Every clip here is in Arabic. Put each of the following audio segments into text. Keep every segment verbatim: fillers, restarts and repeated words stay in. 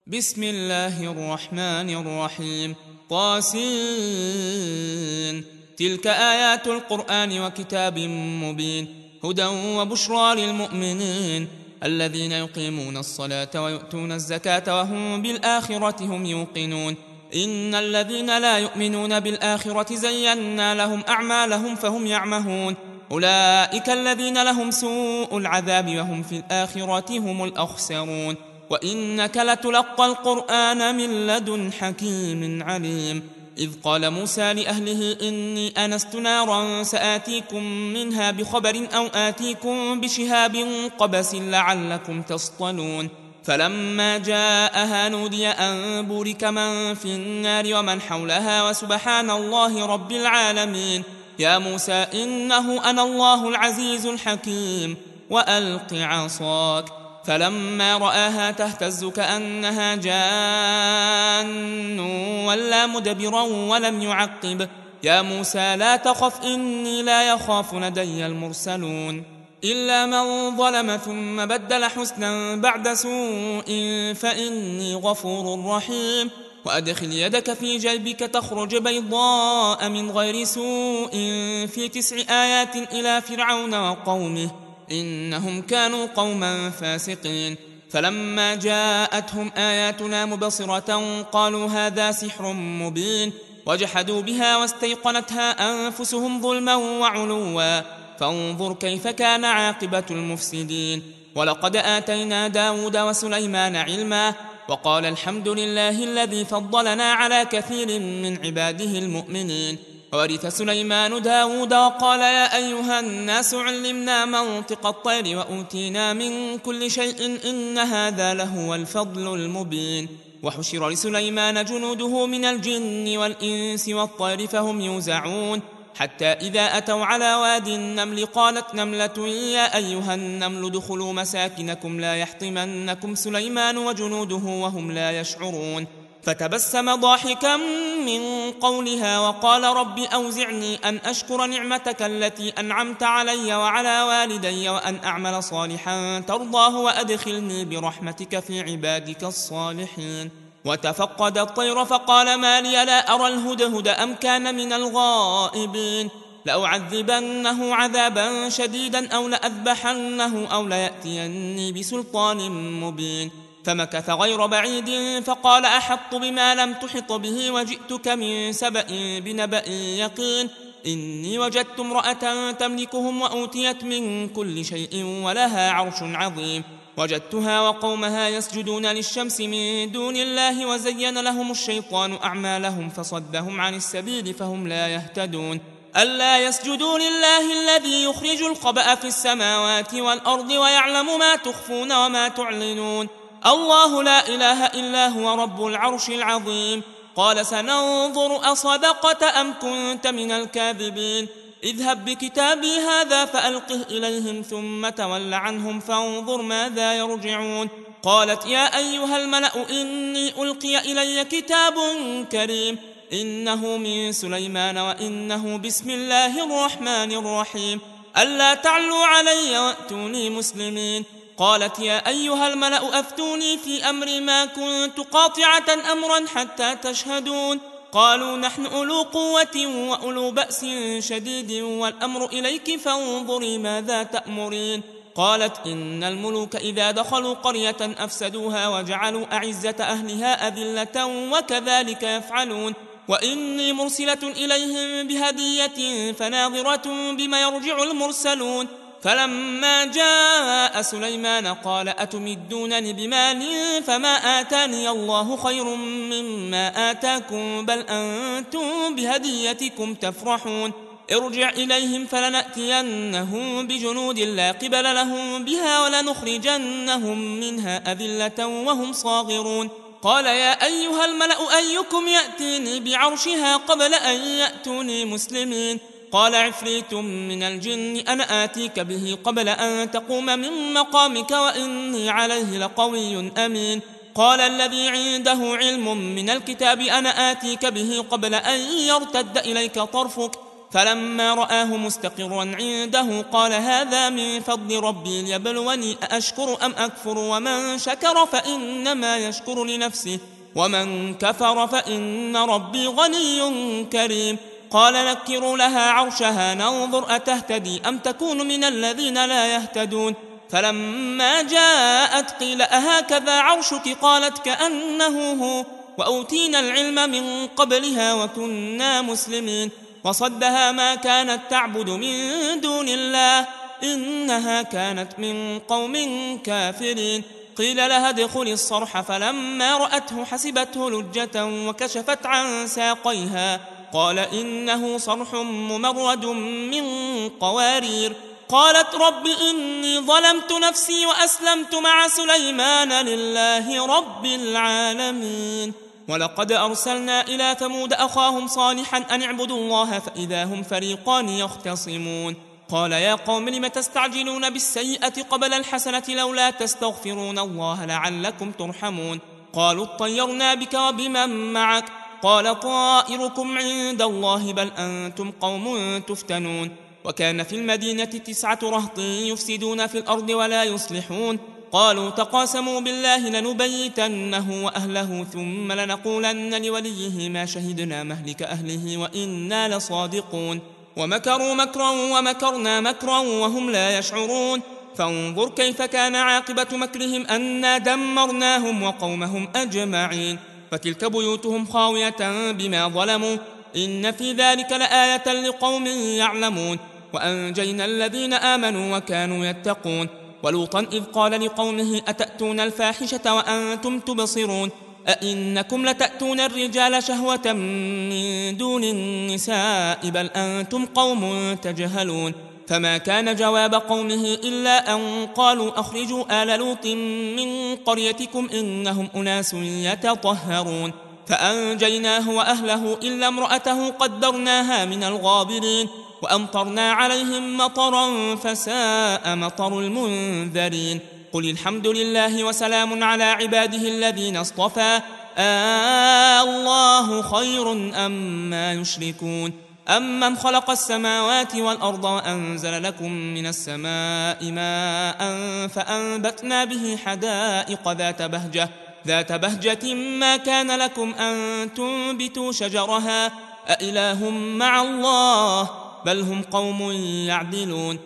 بسم الله الرحمن الرحيم. طاسين. تلك آيات القرآن وكتاب مبين، هدى وبشرى للمؤمنين الذين يقيمون الصلاة ويؤتون الزكاة وهم بالآخرة هم يوقنون. إن الذين لا يؤمنون بالآخرة زينا لهم أعمالهم فهم يعمهون. أولئك الذين لهم سوء العذاب وهم في الآخرة هم الأخسرون. وإنك لتلقى القرآن من لدن حكيم عليم. إذ قال موسى لأهله إني آنست نارا سآتيكم منها بخبر أو آتيكم بشهاب قبس لعلكم تصطلون. فلما جاءها نودي أن بورك من في النار ومن حولها وسبحان الله رب العالمين. يا موسى إنه أنا الله العزيز الحكيم وألق عصاك. فلما رآها تهتز كأنها جان ولا مدبرا ولم يعقب. يا موسى لا تخف إني لا يخاف لدي المرسلون. إلا من ظلم ثم بدل حسنا بعد سوء فإني غفور رحيم. وأدخل يدك في جيبك تخرج بيضاء من غير سوء في تسع آيات إلى فرعون وقومه إنهم كانوا قوما فاسقين. فلما جاءتهم آياتنا مبصرة قالوا هذا سحر مبين، وجحدوا بها واستيقنتها أنفسهم ظلما وعلوا. فانظر كيف كان عاقبة المفسدين. ولقد آتينا داود وسليمان علما، وقال الحمد لله الذي فضلنا على كثير من عباده المؤمنين. وورث سليمان داود وقال يا أيها الناس علمنا منطق الطير وأوتينا من كل شيء إن هذا لهو الفضل المبين. وحشر لسليمان جنوده من الجن والإنس والطير فهم يوزعون، حتى إذا أتوا على وادي النمل قالت نملة يا أيها النمل ادخلوا مساكنكم لا يحطمنكم سليمان وجنوده وهم لا يشعرون. فتبسم ضاحكا من قولها وقال رب أوزعني أن أشكر نعمتك التي أنعمت علي وعلى والدي وأن أعمل صالحا ترضاه وأدخلني برحمتك في عبادك الصالحين. وتفقد الطير فقال ما لي لا أرى الهدهد أم كان من الغائبين. لأعذبنه عذابا شديدا أو لأذبحنه أو ليأتيني بسلطان مبين. فمكث غير بعيد فقال أحط بما لم تحط به وجئتك من سبأ بنبأ يقين. إني وجدت امرأة تملكهم وأوتيت من كل شيء ولها عرش عظيم. وجدتها وقومها يسجدون للشمس من دون الله وزين لهم الشيطان أعمالهم فصدهم عن السبيل فهم لا يهتدون. ألا يسجدوا لله الذي يخرج الخبأ في السماوات والأرض ويعلم ما تخفون وما تعلنون. الله لا إله إلا هو رب العرش العظيم. قال سننظر أصدقت أم كنت من الكاذبين. اذهب بكتابي هذا فألقه إليهم ثم تول عنهم فانظر ماذا يرجعون. قالت يا أيها الملأ إني ألقي إلي كتاب كريم إنه من سليمان وإنه بسم الله الرحمن الرحيم ألا تعلوا علي وأتوني مسلمين. قالت يا أيها الملأ أفتوني في أمر ما كنت قاطعة أمرا حتى تشهدون. قالوا نحن أولو قوة وأولو بأس شديد والأمر إليك فانظري ماذا تأمرين. قالت إن الملوك إذا دخلوا قرية أفسدوها وجعلوا أعزة أهلها أذلة وكذلك يفعلون. وإني مرسلة إليهم بهدية فناظرة بما يرجع المرسلون. فلما جاء سليمان قال أتمدونني بمال فما آتاني الله خير مما آتاكم بل أنتم بهديتكم تفرحون. ارجع إليهم فلنأتينهم بجنود لا قبل لهم بها ولنخرجنهم منها أذلة وهم صاغرون. قال يا أيها الملأ أيكم يأتيني بعرشها قبل أن يأتوني مسلمين. قال عفريت من الجن أنا آتيك به قبل أن تقوم من مقامك وإني عليه لقوي أمين. قال الذي عنده علم من الكتاب أنا آتيك به قبل أن يرتد إليك طرفك فلما رآه مستقرا عنده قال هذا من فضل ربي ليبلوني أأشكر أم أكفر ومن شكر فإنما يشكر لنفسه ومن كفر فإن ربي غني كريم. قال نكروا لها عرشها ننظر أتهتدي أم تكون من الذين لا يهتدون. فلما جاءت قيل أهكذا عرشك قالت كأنه هو وأوتينا العلم من قبلها وكنا مسلمين. وصدها ما كانت تعبد من دون الله إنها كانت من قوم كافرين. قيل لها ادخلي الصرح فلما رأته حسبته لجة وكشفت عن ساقيها قال إنه صرح ممرد من قوارير. قالت رب إني ظلمت نفسي وأسلمت مع سليمان لله رب العالمين. ولقد أرسلنا إلى ثمود أخاهم صالحا أن اعبدوا الله فإذا هم فريقان يختصمون. قال يا قوم لم تستعجلون بالسيئة قبل الحسنة لولا تستغفرون الله لعلكم ترحمون. قالوا اطيرنا بك وبمن معك قال طائركم عند الله بل أنتم قوم تفتنون. وكان في المدينة تسعة رهط يفسدون في الأرض ولا يصلحون. قالوا تقاسموا بالله لنبيتنه وأهله ثم لنقولن لوليه ما شهدنا مهلك أهله وإنا لصادقون. ومكروا مكرا ومكرنا مكرا وهم لا يشعرون. فانظر كيف كان عاقبة مكرهم أنا دمرناهم وقومهم أجمعين. فتلك بيوتهم خاوية بما ظلموا إن في ذلك لآية لقوم يعلمون. وأنجينا الذين آمنوا وكانوا يتقون. ولوطا إذ قال لقومه أتأتون الفاحشة وأنتم تبصرون أئنكم لتأتون الرجال شهوة من دون النساء بل أنتم قوم تجهلون. فما كان جواب قومه إلا أن قالوا أخرجوا آل لوط من قريتكم إنهم أناس يتطهرون. فأنجيناه وأهله إلا امرأته قدرناها من الغابرين. وأمطرنا عليهم مطرا فساء مطر المنذرين. قل الحمد لله وسلام على عباده الذين اصطفى آه الله خير أما يشركون. أمن خلق السماوات والأرض وأنزل لكم من السماء ماء فأنبتنا به حدائق ذات بهجة ذات بهجة ما كان لكم أن تنبتوا شجرها أإله مع الله بل هم قوم يعدلون.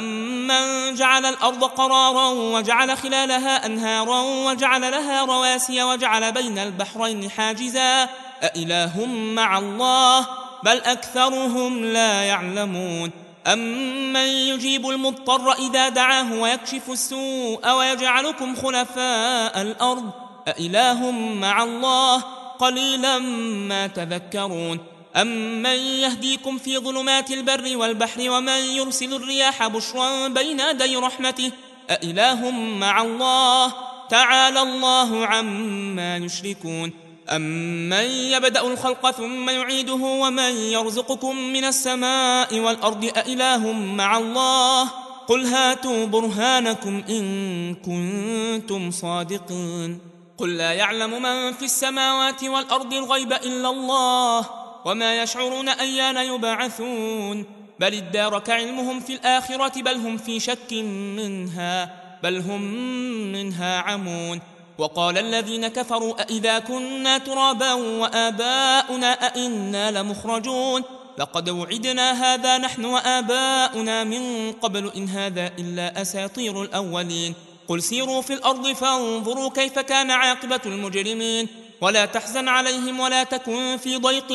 أمن جعل الأرض قرارا وجعل خلالها أنهارا وجعل لها رواسي وجعل بين البحرين حاجزا أإله مع الله بل أكثرهم لا يعلمون. أمن يجيب المضطر إذا دعاه ويكشف السوء ويجعلكم خلفاء الأرض أإله مع الله قليلا ما تذكرون. أمن يهديكم في ظلمات البر والبحر ومن يرسل الرياح بشرا بين يدي رحمته أإله مع الله تعالى الله عما يشركون. أمن يبدأ الخلق ثم يعيده ومن يرزقكم من السماء والأرض أإله مع الله قل هاتوا برهانكم إن كنتم صادقين. قل لا يعلم من في السماوات والأرض الغيب إلا الله وما يشعرون أيان يبعثون. بل ادارك علمهم في الآخرة بل هم في شك منها بل هم منها عمون. وقال الذين كفروا أئذا كنا ترابا وآباؤنا أئنا لمخرجون لقد وعدنا هذا نحن وآباؤنا من قبل إن هذا إلا أساطير الأولين. قل سيروا في الأرض فانظروا كيف كان عاقبة المجرمين ولا تحزن عليهم ولا تكن في ضيق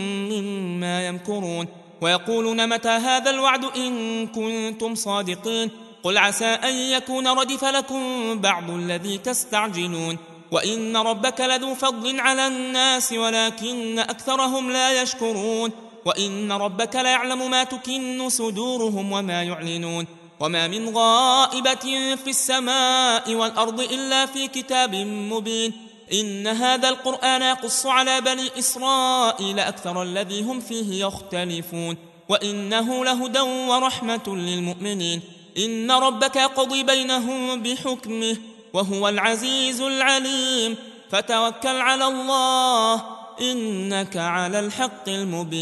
مما يمكرون. ويقولون متى هذا الوعد إن كنتم صادقين قل عسى أن يكون ردف لكم بعض الذي تستعجلون. وإن ربك لذو فضل على الناس ولكن أكثرهم لا يشكرون. وإن ربك ليعلم ما تكن صدورهم وما يعلنون. وما من غائبة في السماء والأرض إلا في كتاب مبين. إن هذا القرآن يقص على بني إسرائيل أكثر الذي هم فيه يختلفون وإنه لهدى ورحمة للمؤمنين. إن ربك يقضي بينهم بحكمه وهو العزيز العليم. فتوكل على الله إنك على الحق المبين.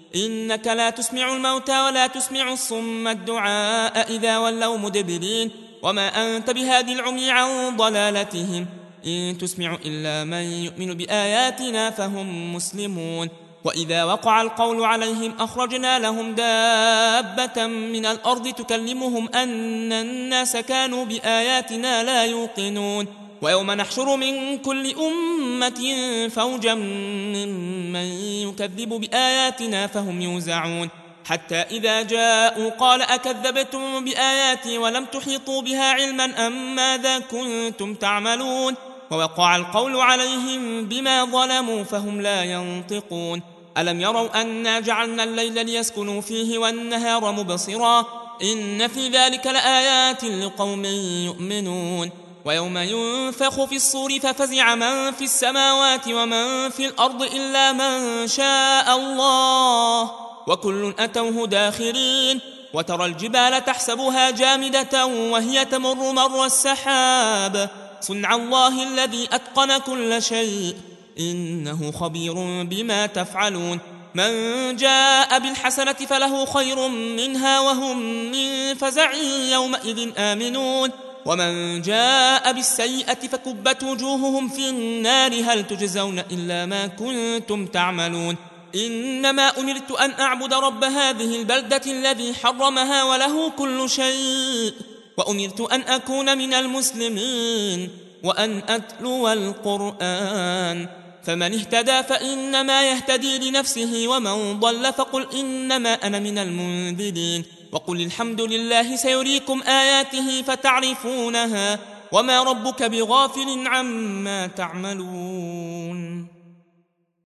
إنك لا تسمع الموتى ولا تسمع الصم الدعاء إذا ولوا مدبرين وما أنت بهادي العمي عن ضلالتهم إن تسمع إلا من يؤمن بآياتنا فهم مسلمون وإذا وقع القول عليهم أخرجنا لهم دابة من الأرض تكلمهم أن الناس كانوا بآياتنا لا يوقنون ويوم نحشر من كل أمة فوجا ممن يكذب بآياتنا فهم يوزعون حتى إذا جاءوا قال أكذبتم بآياتي ولم تحيطوا بها علما أم ماذا كنتم تعملون ووقع القول عليهم بما ظلموا فهم لا ينطقون ألم يروا أنا جعلنا الليل ليسكنوا فيه والنهار مبصرا إن في ذلك لآيات لقوم يؤمنون ويوم ينفخ في الصور ففزع من في السماوات ومن في الأرض إلا من شاء الله وكل أتوه داخرين وترى الجبال تحسبها جامدة وهي تمر مر السحاب صنع الله الذي أتقن كل شيء إنه خبير بما تفعلون من جاء بالحسنة فله خير منها وهم من فزع يومئذ آمنون ومن جاء بالسيئة فكبت وجوههم في النار هل تجزون إلا ما كنتم تعملون إنما أمرت أن أعبد رب هذه البلدة الذي حرمها وله كل شيء وأمرت أن أكون من المسلمين وأن أتلو القرآن فمن اهتدى فإنما يهتدي لنفسه ومن ضل فقل إنما أنا من المنذرين وقل الحمد لله سيريكم آياته فتعرفونها وما ربك بغافل عما تعملون.